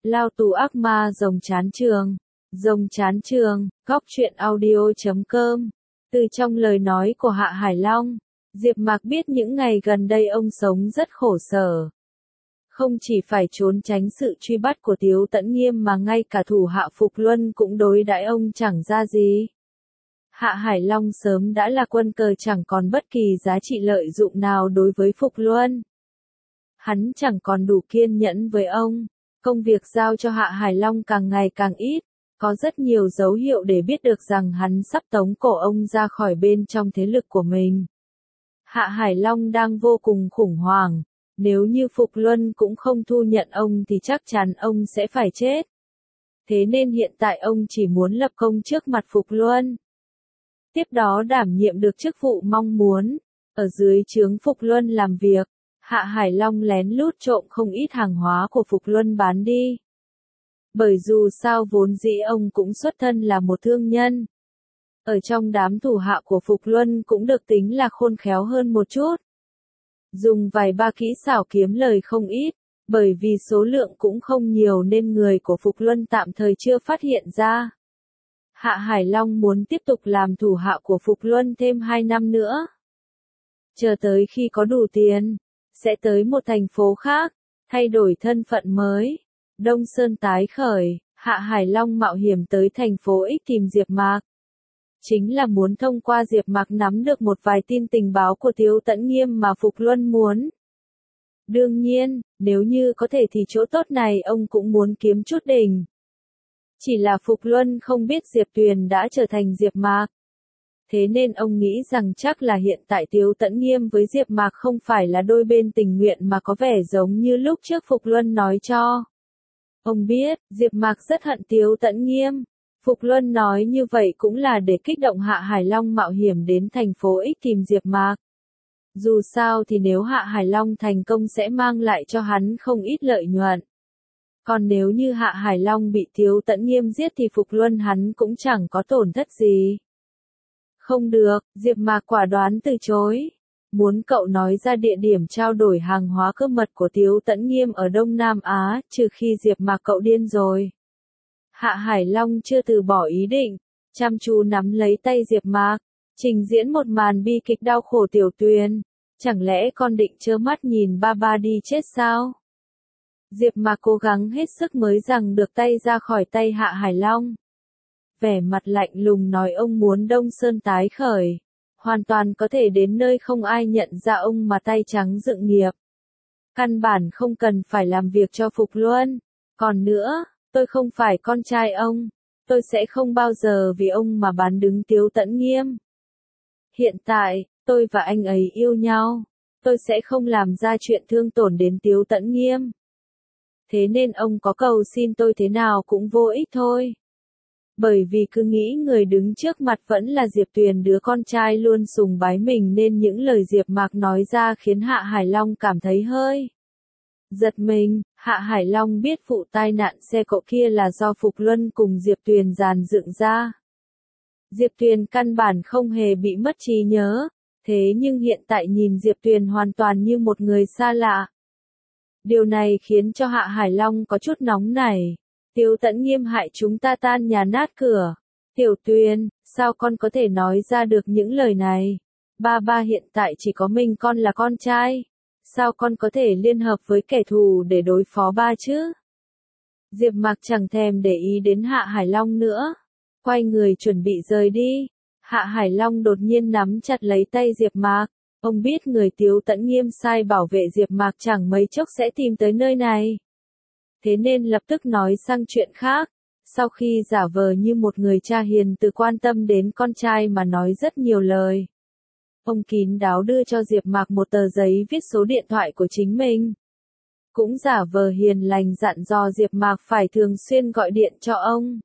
Lao tù ác ma rồng chán trường. Rồng chán trường, góc truyện audio.com. Từ trong lời nói của Hạ Hải Long, Diệp Mạc biết những ngày gần đây ông sống rất khổ sở. Không chỉ phải trốn tránh sự truy bắt của Tiếu Tẫn Nghiêm mà ngay cả thủ hạ Phục Luân cũng đối đãi ông chẳng ra gì. Hạ Hải Long sớm đã là quân cờ chẳng còn bất kỳ giá trị lợi dụng nào đối với Phục Luân. Hắn chẳng còn đủ kiên nhẫn với ông. Công việc giao cho Hạ Hải Long càng ngày càng ít, có rất nhiều dấu hiệu để biết được rằng hắn sắp tống cổ ông ra khỏi bên trong thế lực của mình. Hạ Hải Long đang vô cùng khủng hoảng, nếu như Phục Luân cũng không thu nhận ông thì chắc chắn ông sẽ phải chết. Thế nên hiện tại ông chỉ muốn lập công trước mặt Phục Luân. Tiếp đó đảm nhiệm được chức vụ mong muốn, ở dưới trướng Phục Luân làm việc. Hạ Hải Long lén lút trộm không ít hàng hóa của Phục Luân bán đi. Bởi dù sao vốn dĩ ông cũng xuất thân là một thương nhân. Ở trong đám thủ hạ của Phục Luân cũng được tính là khôn khéo hơn một chút. Dùng vài ba kỹ xảo kiếm lời không ít, bởi vì số lượng cũng không nhiều nên người của Phục Luân tạm thời chưa phát hiện ra. Hạ Hải Long muốn tiếp tục làm thủ hạ của Phục Luân thêm 2 năm nữa. Chờ tới khi có đủ tiền, sẽ tới một thành phố khác, thay đổi thân phận mới. Đông Sơn tái khởi, Hạ Hải Long mạo hiểm tới thành phố X tìm Diệp Mạc. Chính là muốn thông qua Diệp Mạc nắm được một vài tin tình báo của Tiếu Tẫn Nghiêm mà Phục Luân muốn. Đương nhiên, nếu như có thể thì chỗ tốt này ông cũng muốn kiếm chút đỉnh. Chỉ là Phục Luân không biết Diệp Tuyền đã trở thành Diệp Mạc. Thế nên ông nghĩ rằng chắc là hiện tại Tiếu Tẫn Nghiêm với Diệp Mạc không phải là đôi bên tình nguyện mà có vẻ giống như lúc trước Phục Luân nói cho. Ông biết, Diệp Mạc rất hận Tiếu Tẫn Nghiêm. Phục Luân nói như vậy cũng là để kích động Hạ Hải Long mạo hiểm đến thành phố X tìm Diệp Mạc. Dù sao thì nếu Hạ Hải Long thành công sẽ mang lại cho hắn không ít lợi nhuận. Còn nếu như Hạ Hải Long bị Tiếu Tẫn Nghiêm giết thì Phục Luân hắn cũng chẳng có tổn thất gì. Không được, Diệp Mạc quả đoán từ chối. Muốn cậu nói ra địa điểm trao đổi hàng hóa cơ mật của Tiếu Tẫn Nghiêm ở Đông Nam Á, trừ khi Diệp Mạc cậu điên rồi. Hạ Hải Long chưa từ bỏ ý định, chăm chú nắm lấy tay Diệp Mạc, trình diễn một màn bi kịch đau khổ Tiểu Tuyền. Chẳng lẽ con định trơ mắt nhìn ba ba đi chết sao? Diệp Mạc cố gắng hết sức mới giằng được tay ra khỏi tay Hạ Hải Long. Vẻ mặt lạnh lùng nói ông muốn Đông Sơn tái khởi. Hoàn toàn có thể đến nơi không ai nhận ra ông mà tay trắng dựng nghiệp. Căn bản không cần phải làm việc cho Phục Luân. Còn nữa, tôi không phải con trai ông. Tôi sẽ không bao giờ vì ông mà bán đứng Tiếu Tẫn Nghiêm. Hiện tại, tôi và anh ấy yêu nhau. Tôi sẽ không làm ra chuyện thương tổn đến Tiếu Tẫn Nghiêm. Thế nên ông có cầu xin tôi thế nào cũng vô ích thôi. Bởi vì cứ nghĩ người đứng trước mặt vẫn là Diệp Tuyền đứa con trai luôn sùng bái mình nên những lời Diệp Mạc nói ra khiến Hạ Hải Long cảm thấy hơi giật mình. Hạ Hải Long biết vụ tai nạn xe cộ kia là do Phục Luân cùng Diệp Tuyền dàn dựng ra. Diệp Tuyền căn bản không hề bị mất trí nhớ, thế nhưng hiện tại nhìn Diệp Tuyền hoàn toàn như một người xa lạ. Điều này khiến cho Hạ Hải Long có chút nóng nảy. Tiếu Tẫn Nghiêm hại chúng ta tan nhà nát cửa. Tiểu Tuyền, sao con có thể nói ra được những lời này? Ba ba hiện tại chỉ có mình con là con trai. Sao con có thể liên hợp với kẻ thù để đối phó ba chứ? Diệp Mạc chẳng thèm để ý đến Hạ Hải Long nữa. Quay người chuẩn bị rời đi. Hạ Hải Long đột nhiên nắm chặt lấy tay Diệp Mạc. Ông biết người Tiếu Tẫn Nghiêm sai bảo vệ Diệp Mạc chẳng mấy chốc sẽ tìm tới nơi này. Thế nên lập tức nói sang chuyện khác. Sau khi giả vờ như một người cha hiền từ quan tâm đến con trai mà nói rất nhiều lời. Ông kín đáo đưa cho Diệp Mạc một tờ giấy viết số điện thoại của chính mình. Cũng giả vờ hiền lành dặn dò Diệp Mạc phải thường xuyên gọi điện cho ông.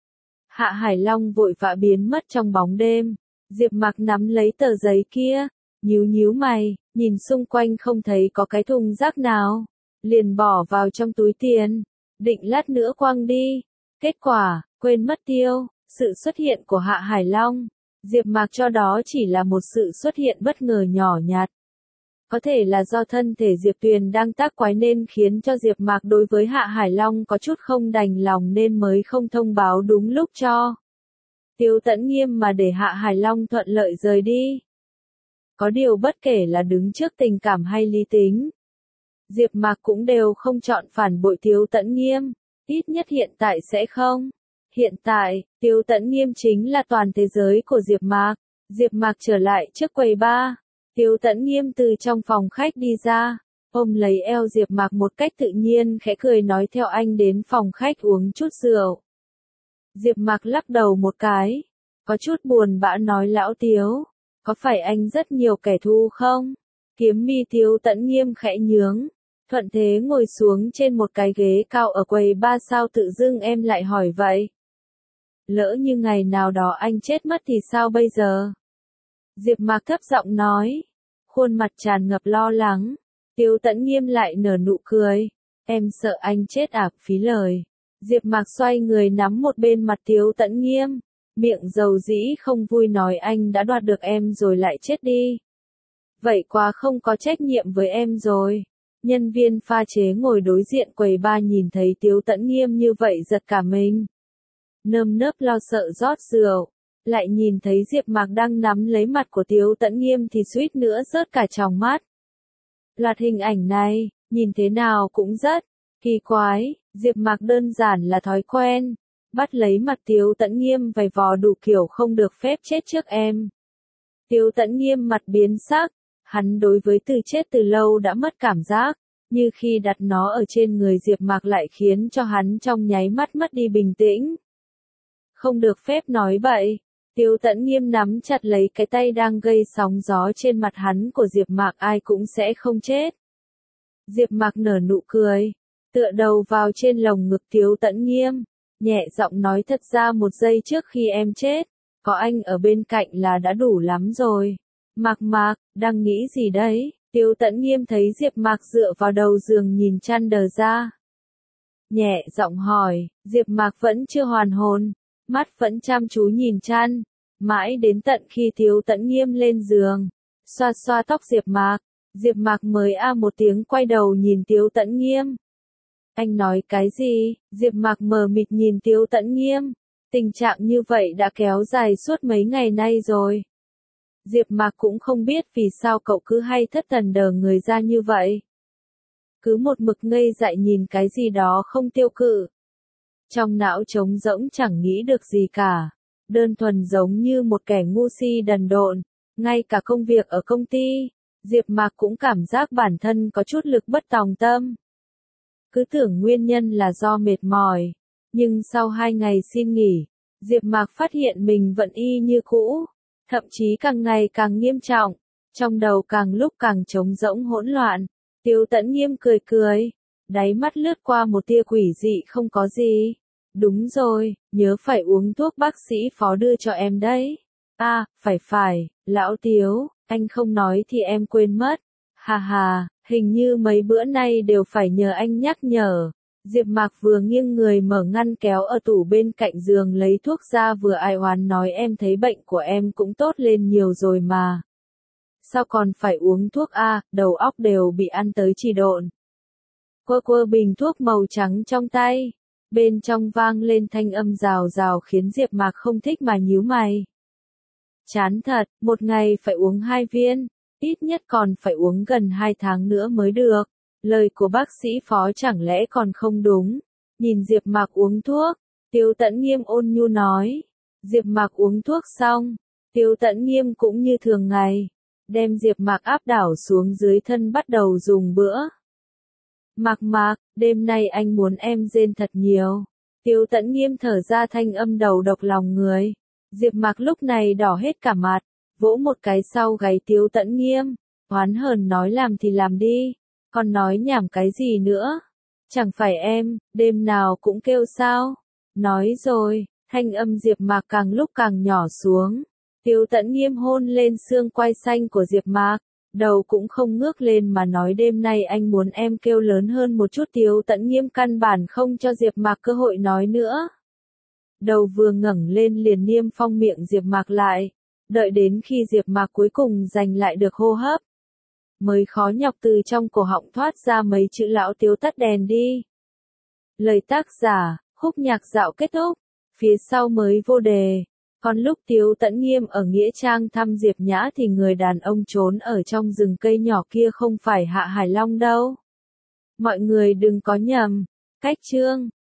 Hạ Hải Long vội vã biến mất trong bóng đêm. Diệp Mạc nắm lấy tờ giấy kia, nhíu nhíu mày, nhìn xung quanh không thấy có cái thùng rác nào. Liền bỏ vào trong túi tiền, định lát nữa quăng đi. Kết quả, quên mất tiêu, sự xuất hiện của Hạ Hải Long. Diệp Mạc cho đó chỉ là một sự xuất hiện bất ngờ nhỏ nhặt. Có thể là do thân thể Diệp Tuyền đang tác quái nên khiến cho Diệp Mạc đối với Hạ Hải Long có chút không đành lòng nên mới không thông báo đúng lúc cho Tiêu Tẫn Nghiêm mà để Hạ Hải Long thuận lợi rời đi. Có điều bất kể là đứng trước tình cảm hay lý tính, Diệp Mạc cũng đều không chọn phản bội Tiêu Tẫn Nghiêm, ít nhất hiện tại sẽ không. Hiện tại, Tiêu Tẫn Nghiêm chính là toàn thế giới của Diệp Mạc. Diệp Mạc trở lại trước quầy bar, Tiêu Tẫn Nghiêm từ trong phòng khách đi ra, ôm lấy eo Diệp Mạc một cách tự nhiên khẽ cười nói theo anh đến phòng khách uống chút rượu. Diệp Mạc lắc đầu một cái, có chút buồn bã nói lão Tiếu, có phải anh rất nhiều kẻ thù không? Kiếm mi Tiêu Tẫn Nghiêm khẽ nhướng, thuận thế ngồi xuống trên một cái ghế cao ở quầy bar sao tự dưng em lại hỏi vậy? Lỡ như ngày nào đó anh chết mất thì sao bây giờ? Diệp Mạc thấp giọng nói, khuôn mặt tràn ngập lo lắng. Tiêu Tẫn Nghiêm lại nở nụ cười, em sợ anh chết à, phí lời. Diệp Mạc xoay người nắm một bên mặt Tiêu Tẫn Nghiêm, miệng dầu dĩ không vui nói anh đã đoạt được em rồi lại chết đi. Vậy quá không có trách nhiệm với em rồi. Nhân viên pha chế ngồi đối diện quầy bar nhìn thấy Tiêu Tẫn Nghiêm như vậy giật cả mình. Nơm nớp lo sợ rót rượu, lại nhìn thấy Diệp Mạc đang nắm lấy mặt của Tiêu Tẫn Nghiêm thì suýt nữa rớt cả tròng mắt. Loạt hình ảnh này, nhìn thế nào cũng rất kỳ quái, Diệp Mạc đơn giản là thói quen, bắt lấy mặt Tiêu Tẫn Nghiêm vài vò đủ kiểu không được phép chết trước em. Tiêu Tẫn Nghiêm mặt biến sắc, hắn đối với từ chết từ lâu đã mất cảm giác, như khi đặt nó ở trên người Diệp Mạc lại khiến cho hắn trong nháy mắt mất đi bình tĩnh. Không được phép nói bậy. Tiêu Tẫn Nghiêm nắm chặt lấy cái tay đang gây sóng gió trên mặt hắn của Diệp Mạc, ai cũng sẽ không chết. Diệp Mạc nở nụ cười, tựa đầu vào trên lồng ngực Tiêu Tẫn Nghiêm, nhẹ giọng nói thật ra một giây trước khi em chết, có anh ở bên cạnh là đã đủ lắm rồi. Mạc, đang nghĩ gì đấy? Tiêu Tẫn Nghiêm thấy Diệp Mạc dựa vào đầu giường nhìn chăn đờ ra. Nhẹ giọng hỏi, Diệp Mạc vẫn chưa hoàn hồn, mắt vẫn chăm chú nhìn chăn, mãi đến tận khi Tiêu Tẫn Nghiêm lên giường, xoa xoa tóc Diệp Mạc mới một tiếng quay đầu nhìn Tiêu Tẫn Nghiêm. Anh nói cái gì? Diệp Mạc mờ mịt nhìn Tiêu Tẫn Nghiêm, tình trạng như vậy đã kéo dài suốt mấy ngày nay rồi. Diệp Mạc cũng không biết vì sao cậu cứ hay thất thần đờ người ra như vậy. Cứ một mực ngây dại nhìn cái gì đó không tiêu cự. Trong não trống rỗng chẳng nghĩ được gì cả, đơn thuần giống như một kẻ ngu si đần độn, ngay cả công việc ở công ty, Diệp Mạc cũng cảm giác bản thân có chút lực bất tòng tâm. Cứ tưởng nguyên nhân là do mệt mỏi, nhưng sau 2 ngày xin nghỉ, Diệp Mạc phát hiện mình vẫn y như cũ, thậm chí càng ngày càng nghiêm trọng, trong đầu càng lúc càng trống rỗng hỗn loạn. Tiêu Tẫn Nghiêm cười cười, đáy mắt lướt qua một tia quỷ dị không có gì. Đúng rồi, nhớ phải uống thuốc bác sĩ phó đưa cho em đấy. Phải, lão Tiếu, anh không nói thì em quên mất. Hà, hình như mấy bữa nay đều phải nhờ anh nhắc nhở. Diệp Mạc vừa nghiêng người mở ngăn kéo ở tủ bên cạnh giường lấy thuốc ra vừa ai oán nói em thấy bệnh của em cũng tốt lên nhiều rồi mà. Sao còn phải uống thuốc đầu óc đều bị ăn tới trì độn. Quơ bình thuốc màu trắng trong tay, bên trong vang lên thanh âm rào rào khiến Diệp Mạc không thích mà nhíu mày. Chán thật, một ngày phải uống 2 viên, ít nhất còn phải uống gần 2 tháng nữa mới được. Lời của bác sĩ phó chẳng lẽ còn không đúng? Nhìn Diệp Mạc uống thuốc, Tiêu Tẫn Nghiêm ôn nhu nói. Diệp Mạc uống thuốc xong, Tiêu Tẫn Nghiêm cũng như thường ngày, đem Diệp Mạc áp đảo xuống dưới thân bắt đầu dùng bữa. Mạc, đêm nay anh muốn em rên thật nhiều. Tiêu Tẫn Nghiêm thở ra thanh âm đầu độc lòng người. Diệp Mạc lúc này đỏ hết cả mặt, vỗ một cái sau gáy Tiêu Tẫn Nghiêm, oán hờn nói làm thì làm đi, còn nói nhảm cái gì nữa? Chẳng phải em, đêm nào cũng kêu sao? Nói rồi, thanh âm Diệp Mạc càng lúc càng nhỏ xuống. Tiêu Tẫn Nghiêm hôn lên xương quai xanh của Diệp Mạc, đầu cũng không ngước lên mà nói đêm nay anh muốn em kêu lớn hơn một chút. Tiêu Tẫn Nghiêm căn bản không cho Diệp Mạc cơ hội nói nữa. Đầu vừa ngẩng lên liền niêm phong miệng Diệp Mạc lại, đợi đến khi Diệp Mạc cuối cùng giành lại được hô hấp. mới khó nhọc từ trong cổ họng thoát ra mấy chữ lão Tiếu tắt đèn đi. Lời tác giả, khúc nhạc dạo kết thúc, phía sau mới vô đề. Còn lúc Tiếu Tẫn Nghiêm ở Nghĩa Trang thăm Diệp Nhã thì người đàn ông trốn ở trong rừng cây nhỏ kia không phải Hạ Hải Long đâu. Mọi người đừng có nhầm. Cách chương